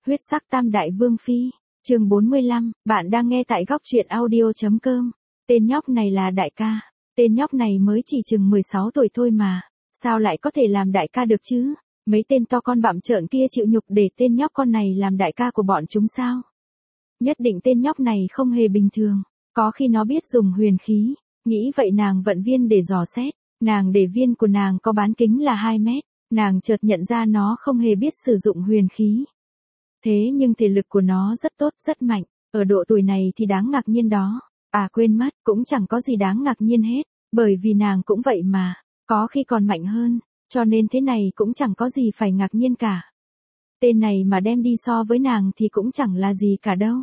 Huyết sắc tam đại vương phi, chương 45, bạn đang nghe tại góc truyện audio.com. Tên nhóc này là đại ca, tên nhóc này mới chỉ chừng 16 tuổi thôi mà, sao lại có thể làm đại ca được chứ? Mấy tên to con bặm trợn kia chịu nhục để tên nhóc con này làm đại ca của bọn chúng sao? Nhất định tên nhóc này không hề bình thường, có khi nó biết dùng huyền khí, nghĩ vậy nàng vận viên để dò xét, nàng để viên của nàng có bán kính là 2 mét, nàng chợt nhận ra nó không hề biết sử dụng huyền khí. Thế nhưng thể lực của nó rất tốt, rất mạnh, ở độ tuổi này thì đáng ngạc nhiên đó. À quên mất, cũng chẳng có gì đáng ngạc nhiên hết, bởi vì nàng cũng vậy mà, có khi còn mạnh hơn, cho nên thế này cũng chẳng có gì phải ngạc nhiên cả. Tên này mà đem đi so với nàng thì cũng chẳng là gì cả đâu.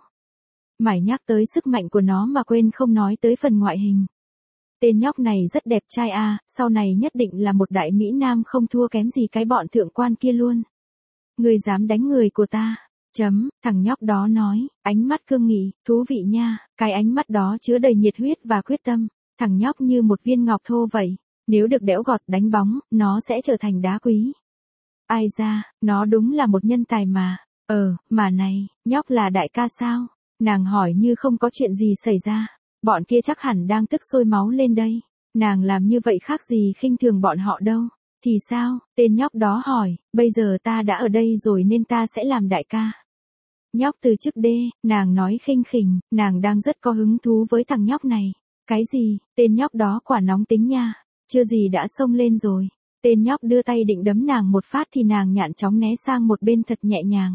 Mải nhắc tới sức mạnh của nó mà quên không nói tới phần ngoại hình. Tên nhóc này rất đẹp trai à, sau này nhất định là một đại mỹ nam không thua kém gì cái bọn thượng quan kia luôn. Ngươi dám đánh người của ta? Thằng nhóc đó nói, ánh mắt cương nghị, thú vị nha, cái ánh mắt đó chứa đầy nhiệt huyết và quyết tâm, thằng nhóc như một viên ngọc thô vậy, nếu được đẽo gọt đánh bóng, nó sẽ trở thành đá quý. Ai ra, nó đúng là một nhân tài mà. Mà này, nhóc là đại ca sao? Nàng hỏi như không có chuyện gì xảy ra, bọn kia chắc hẳn đang tức sôi máu lên đây, nàng làm như vậy khác gì khinh thường bọn họ đâu. Thì sao? Tên nhóc đó hỏi, bây giờ ta đã ở đây rồi nên ta sẽ làm đại ca. Nhóc từ chức đê, nàng nói khinh khỉnh, nàng đang rất có hứng thú với thằng nhóc này. Cái gì? Tên nhóc đó quả nóng tính nha, chưa gì đã xông lên rồi. Tên nhóc đưa tay định đấm nàng một phát thì nàng nhạn chóng né sang một bên thật nhẹ nhàng.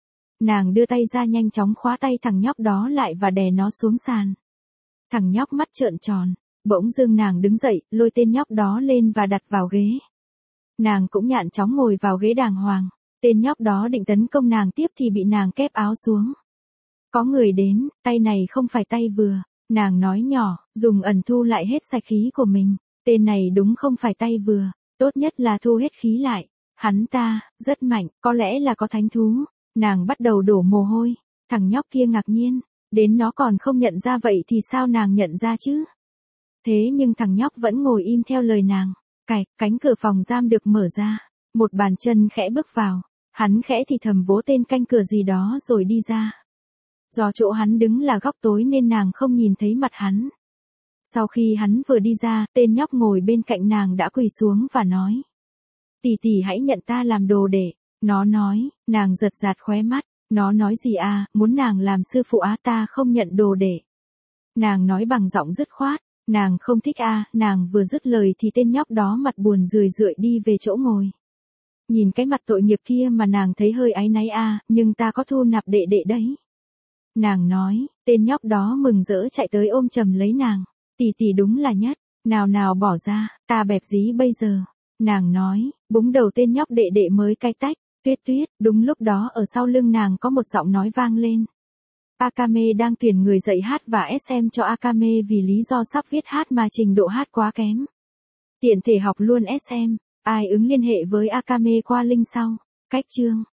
Nàng đưa tay ra nhanh chóng khóa tay thằng nhóc đó lại và đè nó xuống sàn. Thằng nhóc mắt trợn tròn, bỗng dưng nàng đứng dậy, lôi tên nhóc đó lên và đặt vào ghế. Nàng cũng nhạn chóng ngồi vào ghế đàng hoàng, tên nhóc đó định tấn công nàng tiếp thì bị nàng kép áo xuống. Có người đến, tay này không phải tay vừa, nàng nói nhỏ, dùng ẩn thu lại hết sạch khí của mình, tên này đúng không phải tay vừa, tốt nhất là thu hết khí lại, hắn ta, rất mạnh, có lẽ là có thánh thú, nàng bắt đầu đổ mồ hôi, thằng nhóc kia ngạc nhiên, đến nó còn không nhận ra vậy thì sao nàng nhận ra chứ? Thế nhưng thằng nhóc vẫn ngồi im theo lời nàng. Cánh cửa phòng giam được mở ra, một bàn chân khẽ bước vào, hắn khẽ thì thầm vỗ tên canh cửa gì đó rồi đi ra. Do chỗ hắn đứng là góc tối nên nàng không nhìn thấy mặt hắn. Sau khi hắn vừa đi ra, tên nhóc ngồi bên cạnh nàng đã quỳ xuống và nói. Tỷ tỷ hãy nhận ta làm đồ đệ, nó nói, nàng giật giạt khóe mắt, nó nói gì à, muốn nàng làm sư phụ á, ta không nhận đồ đệ. Nàng nói bằng giọng dứt khoát. Nàng không thích à, nàng vừa dứt lời thì tên nhóc đó mặt buồn rười rượi đi về chỗ ngồi. Nhìn cái mặt tội nghiệp kia mà nàng thấy hơi áy náy à, nhưng ta có thu nạp đệ đệ đấy. Nàng nói, tên nhóc đó mừng rỡ chạy tới ôm chầm lấy nàng. Tỷ tỷ đúng là nhất, nào nào bỏ ra, ta bẹp dí bây giờ. Nàng nói, búng đầu tên nhóc đệ đệ mới cay tách, tuyết tuyết, đúng lúc đó ở sau lưng nàng có một giọng nói vang lên. Akame đang tuyển người dạy hát và SM cho Akame vì lý do sắp viết hát mà trình độ hát quá kém. Tiện thể học luôn SM, ai ứng liên hệ với Akame qua link sau. Cách chương